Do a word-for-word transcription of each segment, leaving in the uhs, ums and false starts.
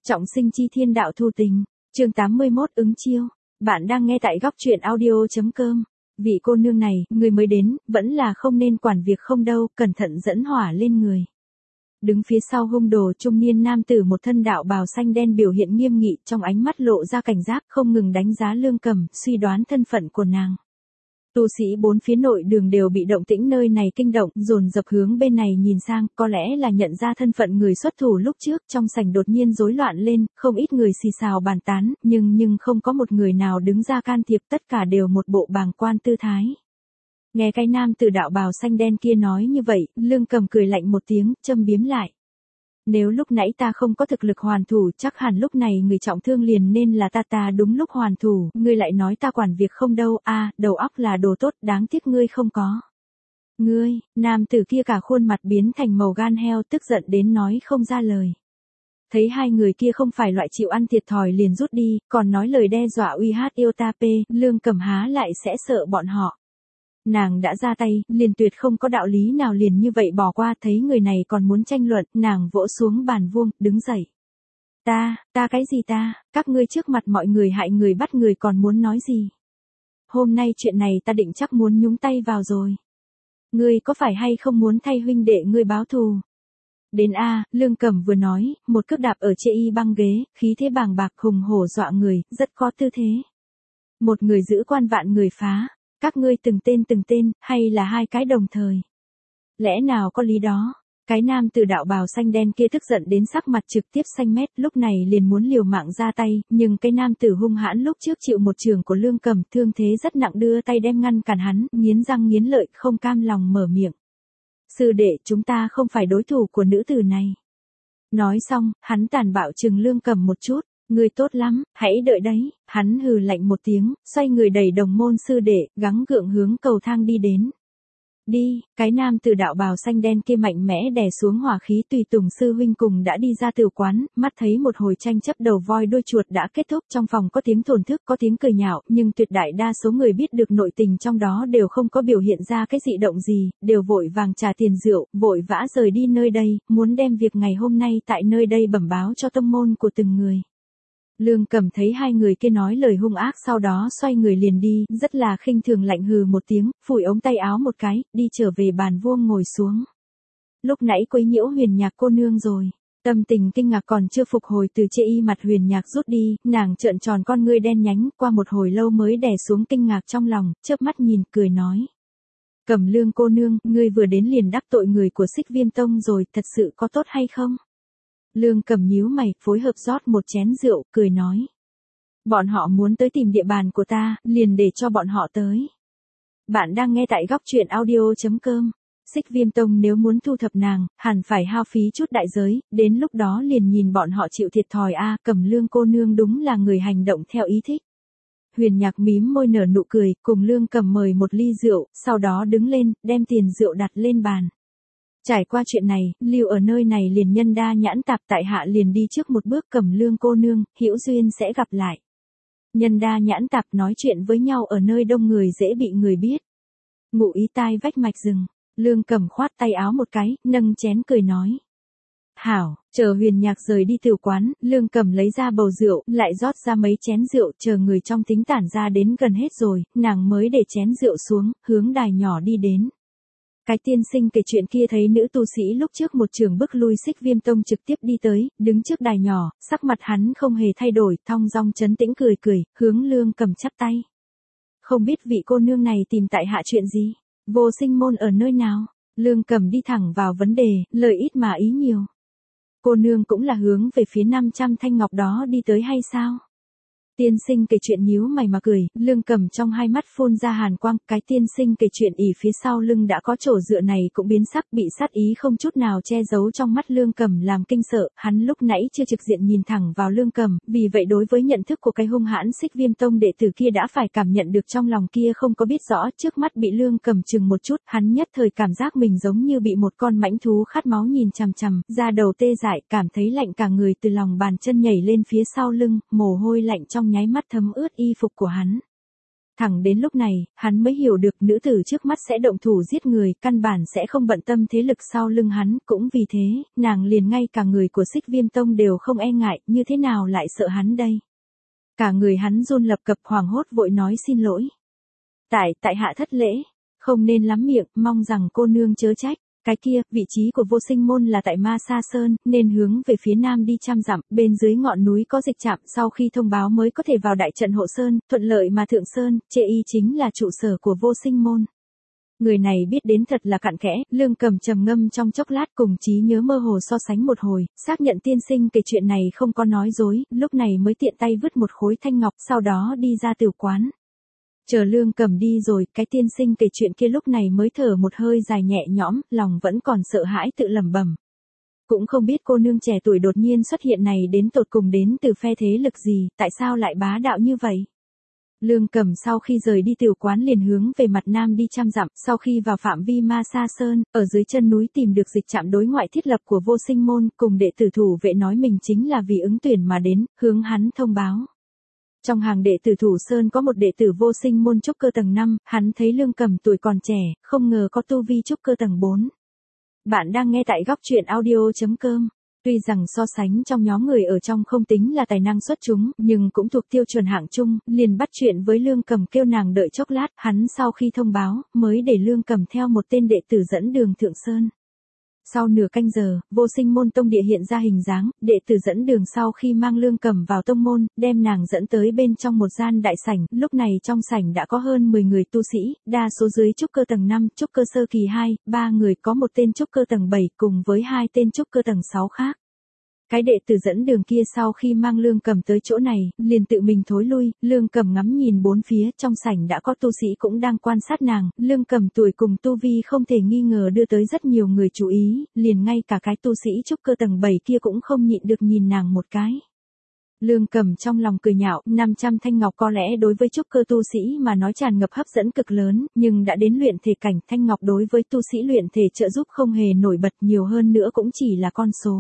Trọng sinh chi thiên đạo thu tình, chương tám mươi mốt ứng chiêu. Bạn đang nghe tại góc truyện audio.com. Vị cô nương này, người mới đến, vẫn là không nên quản việc không đâu, cẩn thận dẫn hỏa lên người. Đứng phía sau hung đồ trung niên nam tử một thân đạo bào xanh đen biểu hiện nghiêm nghị, trong ánh mắt lộ ra cảnh giác, không ngừng đánh giá Lương Cầm, suy đoán thân phận của nàng. Tu sĩ bốn phía nội đường đều bị động tĩnh nơi này kinh động, dồn dập hướng bên này nhìn sang, có lẽ là nhận ra thân phận người xuất thủ lúc trước, trong sảnh đột nhiên rối loạn lên, không ít người xì xào bàn tán, nhưng nhưng không có một người nào đứng ra can thiệp, tất cả đều một bộ bàng quan tư thái. Nghe cái nam tử đạo bào xanh đen kia nói như vậy, Lương Cầm cười lạnh một tiếng, châm biếm lại. Nếu lúc nãy ta không có thực lực hoàn thủ, chắc hẳn lúc này người trọng thương liền nên là ta ta đúng lúc hoàn thủ, ngươi lại nói ta quản việc không đâu, a à, đầu óc là đồ tốt, đáng tiếc ngươi không có. Ngươi, nam tử kia cả khuôn mặt biến thành màu gan heo, tức giận đến nói không ra lời. Thấy hai người kia không phải loại chịu ăn thiệt thòi liền rút đi, còn nói lời đe dọa uy hát yêu ta p, Lương Cầm há lại sẽ sợ bọn họ. Nàng đã ra tay, liền tuyệt không có đạo lý nào liền như vậy bỏ qua, thấy người này còn muốn tranh luận, nàng vỗ xuống bàn vuông, đứng dậy. Ta, ta cái gì ta, các ngươi trước mặt mọi người hại người bắt người còn muốn nói gì? Hôm nay chuyện này ta định chắc muốn nhúng tay vào rồi. Ngươi có phải hay không muốn thay huynh đệ ngươi báo thù? Đến a, Lương Cầm vừa nói, một cước đạp ở chê y băng ghế, khí thế bàng bạc hùng hổ dọa người, rất có tư thế. Một người giữ quan vạn người phá. Các ngươi từng tên từng tên, hay là hai cái đồng thời? Lẽ nào có lý đó? Cái nam từ đạo bào xanh đen kia tức giận đến sắc mặt trực tiếp xanh mét, lúc này liền muốn liều mạng ra tay, nhưng cái nam tử hung hãn lúc trước chịu một trường của Lương Cầm, thương thế rất nặng, đưa tay đem ngăn cản hắn, nghiến răng nghiến lợi, không cam lòng mở miệng. Sư đệ, chúng ta không phải đối thủ của nữ tử này. Nói xong, hắn tàn bạo trừng Lương Cầm một chút. Người tốt lắm, hãy đợi đấy, hắn hừ lạnh một tiếng, xoay người đẩy đồng môn sư đệ, gắng gượng hướng cầu thang đi đến. Đi, cái nam từ đạo bào xanh đen kia mạnh mẽ đè xuống hỏa khí, tùy tùng sư huynh cùng đã đi ra tiểu quán, mắt thấy một hồi tranh chấp đầu voi đuôi chuột đã kết thúc, trong phòng có tiếng thổn thức, có tiếng cười nhạo, nhưng tuyệt đại đa số người biết được nội tình trong đó đều không có biểu hiện ra cái dị động gì, đều vội vàng trả tiền rượu, vội vã rời đi nơi đây, muốn đem việc ngày hôm nay tại nơi đây bẩm báo cho tông môn của từng người. Lương Cầm thấy hai người kia nói lời hung ác, sau đó xoay người liền đi, rất là khinh thường lạnh hừ một tiếng, phủi ống tay áo một cái, đi trở về bàn vuông ngồi xuống. Lúc nãy quấy nhiễu Huyền Nhạc cô nương rồi. Tâm tình kinh ngạc còn chưa phục hồi từ chê y mặt Huyền Nhạc rút đi, nàng trợn tròn con ngươi đen nhánh, qua một hồi lâu mới đè xuống kinh ngạc trong lòng, chớp mắt nhìn, cười nói. Cầm Lương cô nương, ngươi vừa đến liền đắc tội người của Xích Viêm Tông rồi, thật sự có tốt hay không? Lương Cầm nhíu mày, phối hợp rót một chén rượu, cười nói. Bọn họ muốn tới tìm địa bàn của ta, liền để cho bọn họ tới. Bạn đang nghe tại góc truyện audio.com. Xích Viêm Tông nếu muốn thu thập nàng, hẳn phải hao phí chút đại giới, đến lúc đó liền nhìn bọn họ chịu thiệt thòi a. À, Cầm Lương cô nương đúng là người hành động theo ý thích. Huyền Nhạc mím môi nở nụ cười, cùng Lương Cầm mời một ly rượu, sau đó đứng lên, đem tiền rượu đặt lên bàn. Trải qua chuyện này, lưu ở nơi này liền nhân đa nhãn tạp, tại hạ liền đi trước một bước, Cầm Lương cô nương, hữu duyên sẽ gặp lại. Nhân đa nhãn tạp nói chuyện với nhau ở nơi đông người dễ bị người biết. Ngụ ý tai vách mạch rừng, Lương Cầm khoát tay áo một cái, nâng chén cười nói. Hảo, chờ Huyền Nhạc rời đi tiểu quán, Lương Cầm lấy ra bầu rượu, lại rót ra mấy chén rượu, chờ người trong tính tản ra đến gần hết rồi, nàng mới để chén rượu xuống, hướng đài nhỏ đi đến. Cái tiên sinh kể chuyện kia thấy nữ tu sĩ lúc trước một trường bức lui Xích Viêm Tông trực tiếp đi tới, đứng trước đài nhỏ, sắc mặt hắn không hề thay đổi, thong dong trấn tĩnh cười cười, hướng Lương Cầm chắp tay. Không biết vị cô nương này tìm tại hạ chuyện gì? Vô Sinh môn ở nơi nào? Lương Cầm đi thẳng vào vấn đề, lời ít mà ý nhiều. Cô nương cũng là hướng về phía năm trăm thanh ngọc đó đi tới hay sao? Tiên sinh kể chuyện nhíu mày mà cười, Lương Cầm trong hai mắt phun ra hàn quang, cái tiên sinh kể chuyện ỉ phía sau lưng đã có chỗ dựa này cũng biến sắc, bị sát ý không chút nào che giấu trong mắt Lương Cầm làm kinh sợ, hắn lúc nãy chưa trực diện nhìn thẳng vào Lương Cầm, vì vậy đối với nhận thức của cái hung hãn Xích Viêm Tông đệ tử kia đã phải cảm nhận được trong lòng kia không có biết rõ, trước mắt bị Lương Cầm chừng một chút, hắn nhất thời cảm giác mình giống như bị một con mãnh thú khát máu nhìn chằm chằm, da đầu tê dại, cảm thấy lạnh cả người, từ lòng bàn chân nhảy lên phía sau lưng, mồ hôi lạnh trong nháy mắt thấm ướt y phục của hắn. Thẳng đến lúc này, hắn mới hiểu được nữ tử trước mắt sẽ động thủ giết người, căn bản sẽ không bận tâm thế lực sau lưng hắn, cũng vì thế, nàng liền ngay cả người của Xích Viêm Tông đều không e ngại, như thế nào lại sợ hắn đây. Cả người hắn run lập cập hoảng hốt vội nói xin lỗi. Tại, tại hạ thất lễ, không nên lắm miệng, mong rằng cô nương chớ trách. Cái kia, vị trí của Vô Sinh môn là tại Ma Sa Sơn, nên hướng về phía nam đi trăm dặm, bên dưới ngọn núi có dịch trạm, sau khi thông báo mới có thể vào đại trận hộ sơn, thuận lợi mà thượng sơn, chê y chính là trụ sở của Vô Sinh môn. Người này biết đến thật là cặn kẽ, Lương Cầm trầm ngâm trong chốc lát cùng trí nhớ mơ hồ so sánh một hồi, xác nhận tiên sinh kể chuyện này không có nói dối, lúc này mới tiện tay vứt một khối thanh ngọc, sau đó đi ra tử quán. Chờ Lương Cầm đi rồi, cái tiên sinh kể chuyện kia lúc này mới thở một hơi dài nhẹ nhõm, lòng vẫn còn sợ hãi tự lẩm bẩm. Cũng không biết cô nương trẻ tuổi đột nhiên xuất hiện này đến tột cùng đến từ phe thế lực gì, tại sao lại bá đạo như vậy? Lương Cầm sau khi rời đi tiểu quán liền hướng về mặt nam đi trăm dặm, sau khi vào phạm vi Ma Sa Sơn, ở dưới chân núi tìm được dịch trạm đối ngoại thiết lập của Vô Sinh môn, cùng đệ tử thủ vệ nói mình chính là vì ứng tuyển mà đến, hướng hắn thông báo. Trong hàng đệ tử Thủ Sơn có một đệ tử Vô Sinh môn trúc cơ tầng năm, hắn thấy Lương Cầm tuổi còn trẻ, không ngờ có tu vi trúc cơ tầng bốn. Bạn đang nghe tại góc truyện audio chấm com. Tuy rằng so sánh trong nhóm người ở trong không tính là tài năng xuất chúng, nhưng cũng thuộc tiêu chuẩn hạng trung, liền bắt chuyện với Lương Cầm kêu nàng đợi chốc lát, hắn sau khi thông báo, mới để Lương Cầm theo một tên đệ tử dẫn đường thượng sơn. Sau nửa canh giờ, Vô Sinh môn tông địa hiện ra hình dáng, đệ tử dẫn đường sau khi mang Lương Cầm vào tông môn, đem nàng dẫn tới bên trong một gian đại sảnh, lúc này trong sảnh đã có hơn mười người tu sĩ, đa số dưới trúc cơ tầng năm, trúc cơ sơ kỳ hai, ba người có một tên trúc cơ tầng bảy cùng với hai tên trúc cơ tầng sáu khác. Cái đệ tử dẫn đường kia sau khi mang Lương Cầm tới chỗ này, liền tự mình thối lui, Lương Cầm ngắm nhìn bốn phía, trong sảnh đã có tu sĩ cũng đang quan sát nàng, Lương Cầm tuổi cùng tu vi không thể nghi ngờ đưa tới rất nhiều người chú ý, liền ngay cả cái tu sĩ trúc cơ tầng bảy kia cũng không nhịn được nhìn nàng một cái. Lương Cầm trong lòng cười nhạo, năm trăm thanh ngọc có lẽ đối với trúc cơ tu sĩ mà nói tràn ngập hấp dẫn cực lớn, nhưng đã đến luyện thể cảnh, thanh ngọc đối với tu sĩ luyện thể trợ giúp không hề nổi bật, nhiều hơn nữa cũng chỉ là con số.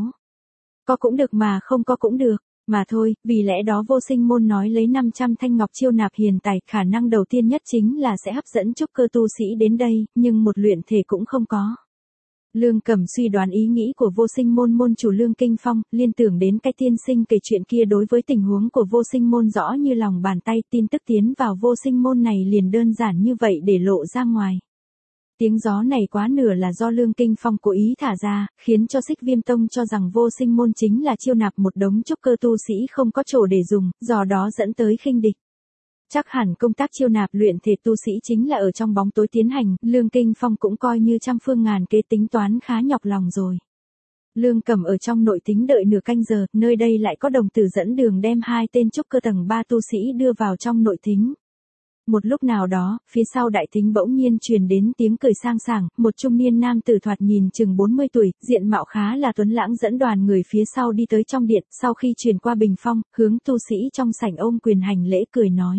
Có cũng được mà không có cũng được, mà thôi, vì lẽ đó Vô Sinh môn nói lấy năm trăm thanh ngọc chiêu nạp hiền tài, khả năng đầu tiên nhất chính là sẽ hấp dẫn trúc cơ tu sĩ đến đây, nhưng một luyện thể cũng không có. Lương Cầm suy đoán ý nghĩ của Vô Sinh môn môn chủ Lương Kinh Phong, liên tưởng đến cái tiên sinh kể chuyện kia đối với tình huống của Vô Sinh môn rõ như lòng bàn tay, tin tức tiến vào Vô Sinh môn này liền đơn giản như vậy để lộ ra ngoài. Tiếng gió này quá nửa là do Lương Kinh Phong cố ý thả ra, khiến cho Xích Viêm Tông cho rằng Vô Sinh môn chính là chiêu nạp một đống trúc cơ tu sĩ không có chỗ để dùng, do đó dẫn tới khinh địch. Chắc hẳn công tác chiêu nạp luyện thể tu sĩ chính là ở trong bóng tối tiến hành, Lương Kinh Phong cũng coi như trăm phương ngàn kế tính toán khá nhọc lòng rồi. Lương Cầm ở trong nội tính đợi nửa canh giờ, nơi đây lại có đồng tử dẫn đường đem hai tên trúc cơ tầng ba tu sĩ đưa vào trong nội tính. Một lúc nào đó, phía sau đại thính bỗng nhiên truyền đến tiếng cười sang sảng, một trung niên nam tử thoạt nhìn chừng bốn mươi tuổi, diện mạo khá là tuấn lãng dẫn đoàn người phía sau đi tới trong điện, sau khi truyền qua bình phong, hướng tu sĩ trong sảnh ôm quyền hành lễ cười nói.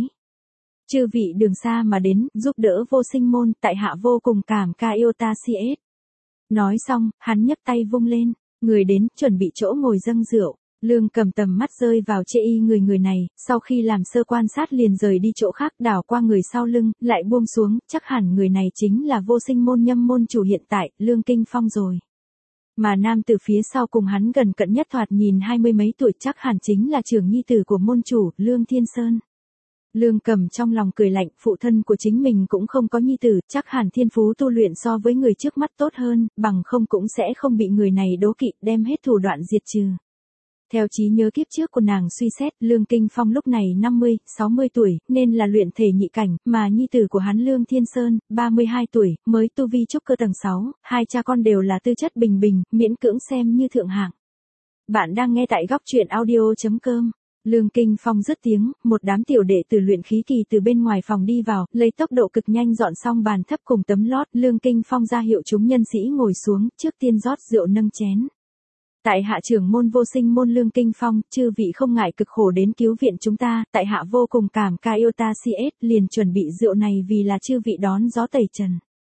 Chư vị đường xa mà đến, giúp đỡ Vô Sinh môn, tại hạ vô cùng cảm ca yêu ta si ết. Nói xong, hắn nhấc tay vung lên, người đến, chuẩn bị chỗ ngồi dâng rượu. Lương Cầm tầm mắt rơi vào chê y người người này, sau khi làm sơ quan sát liền rời đi chỗ khác đảo qua người sau lưng, lại buông xuống, chắc hẳn người này chính là Vô Sinh môn nhâm môn chủ hiện tại, Lương Kinh Phong rồi. Mà nam từ phía sau cùng hắn gần cận nhất thoạt nhìn hai mươi mấy tuổi chắc hẳn chính là trưởng nhi tử của môn chủ, Lương Thiên Sơn. Lương Cầm trong lòng cười lạnh, phụ thân của chính mình cũng không có nhi tử, chắc hẳn thiên phú tu luyện so với người trước mắt tốt hơn, bằng không cũng sẽ không bị người này đố kỵ đem hết thủ đoạn diệt trừ. Theo trí nhớ kiếp trước của nàng suy xét, Lương Kinh Phong lúc này năm mươi, sáu mươi tuổi, nên là luyện thể nhị cảnh, mà nhi tử của hắn Lương Thiên Sơn, ba mươi hai tuổi, mới tu vi trúc cơ tầng sáu, hai cha con đều là tư chất bình bình, miễn cưỡng xem như thượng hạng. Bạn đang nghe tại góc truyện audio chấm com. Lương Kinh Phong dứt tiếng, một đám tiểu đệ từ luyện khí kỳ từ bên ngoài phòng đi vào, lấy tốc độ cực nhanh dọn xong bàn thấp cùng tấm lót, Lương Kinh Phong ra hiệu chúng nhân sĩ ngồi xuống, trước tiên rót rượu nâng chén. Tại hạ trưởng môn Vô Sinh môn Lương Kinh Phong, chư vị không ngại cực khổ đến cứu viện chúng ta, tại hạ vô cùng cảm ca yêu ta si ết, liền chuẩn bị rượu này vì là chư vị đón gió tẩy trần.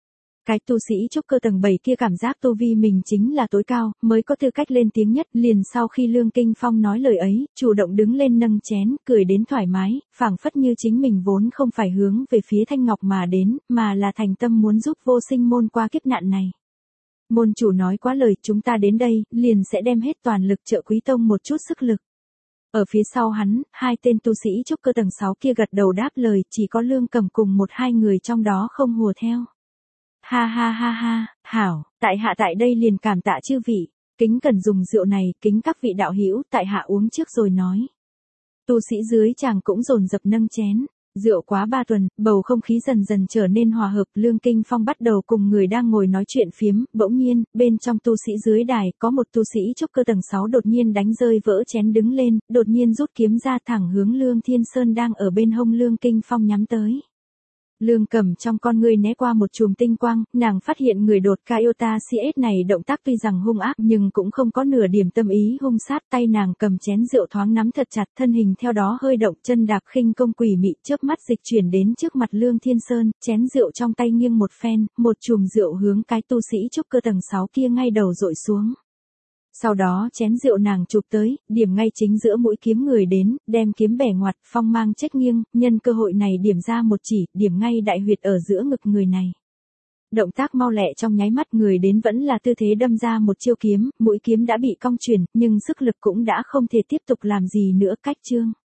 Cái tu sĩ trúc cơ tầng bảy kia cảm giác tu vi mình chính là tối cao, mới có tư cách lên tiếng nhất, liền sau khi Lương Kinh Phong nói lời ấy, chủ động đứng lên nâng chén, cười đến thoải mái, phảng phất như chính mình vốn không phải hướng về phía Thanh Ngọc mà đến, mà là thành tâm muốn giúp vô sinh môn qua kiếp nạn này. Môn chủ nói quá lời, chúng ta đến đây, liền sẽ đem hết toàn lực trợ Quý Tông một chút sức lực. Ở phía sau hắn, hai tên tu sĩ trúc cơ tầng sáu kia gật đầu đáp lời, chỉ có Lương Cầm cùng một hai người trong đó không hùa theo. Ha ha ha ha, hảo, tại hạ tại đây liền cảm tạ chư vị, kính cần dùng rượu này, kính các vị đạo hữu, tại hạ uống trước rồi nói. Tu sĩ dưới chàng cũng dồn dập nâng chén. Rượu quá ba tuần, bầu không khí dần dần trở nên hòa hợp, Lương Kinh Phong bắt đầu cùng người đang ngồi nói chuyện phiếm, bỗng nhiên, bên trong tu sĩ dưới đài, có một tu sĩ trúc cơ tầng sáu đột nhiên đánh rơi vỡ chén đứng lên, đột nhiên rút kiếm ra thẳng hướng Lương Thiên Sơn đang ở bên hông Lương Kinh Phong nhắm tới. Lương Cầm trong con ngươi né qua một chùm tinh quang, nàng phát hiện người đột Kaiota xê ét này động tác tuy rằng hung ác nhưng cũng không có nửa điểm tâm ý hung sát, tay nàng cầm chén rượu thoáng nắm thật chặt, thân hình theo đó hơi động, chân đạp khinh công quỷ mị, chớp mắt dịch chuyển đến trước mặt Lương Thiên Sơn, chén rượu trong tay nghiêng một phen, một chùm rượu hướng cái tu sĩ trúc cơ tầng sáu kia ngay đầu dội xuống. Sau đó chén rượu nàng chụp tới, điểm ngay chính giữa mũi kiếm người đến, đem kiếm bẻ ngoặt, phong mang chết nghiêng, nhân cơ hội này điểm ra một chỉ, điểm ngay đại huyệt ở giữa ngực người này. Động tác mau lẹ trong nháy mắt người đến vẫn là tư thế đâm ra một chiêu kiếm, mũi kiếm đã bị cong chuyển, nhưng sức lực cũng đã không thể tiếp tục làm gì nữa, cách chương.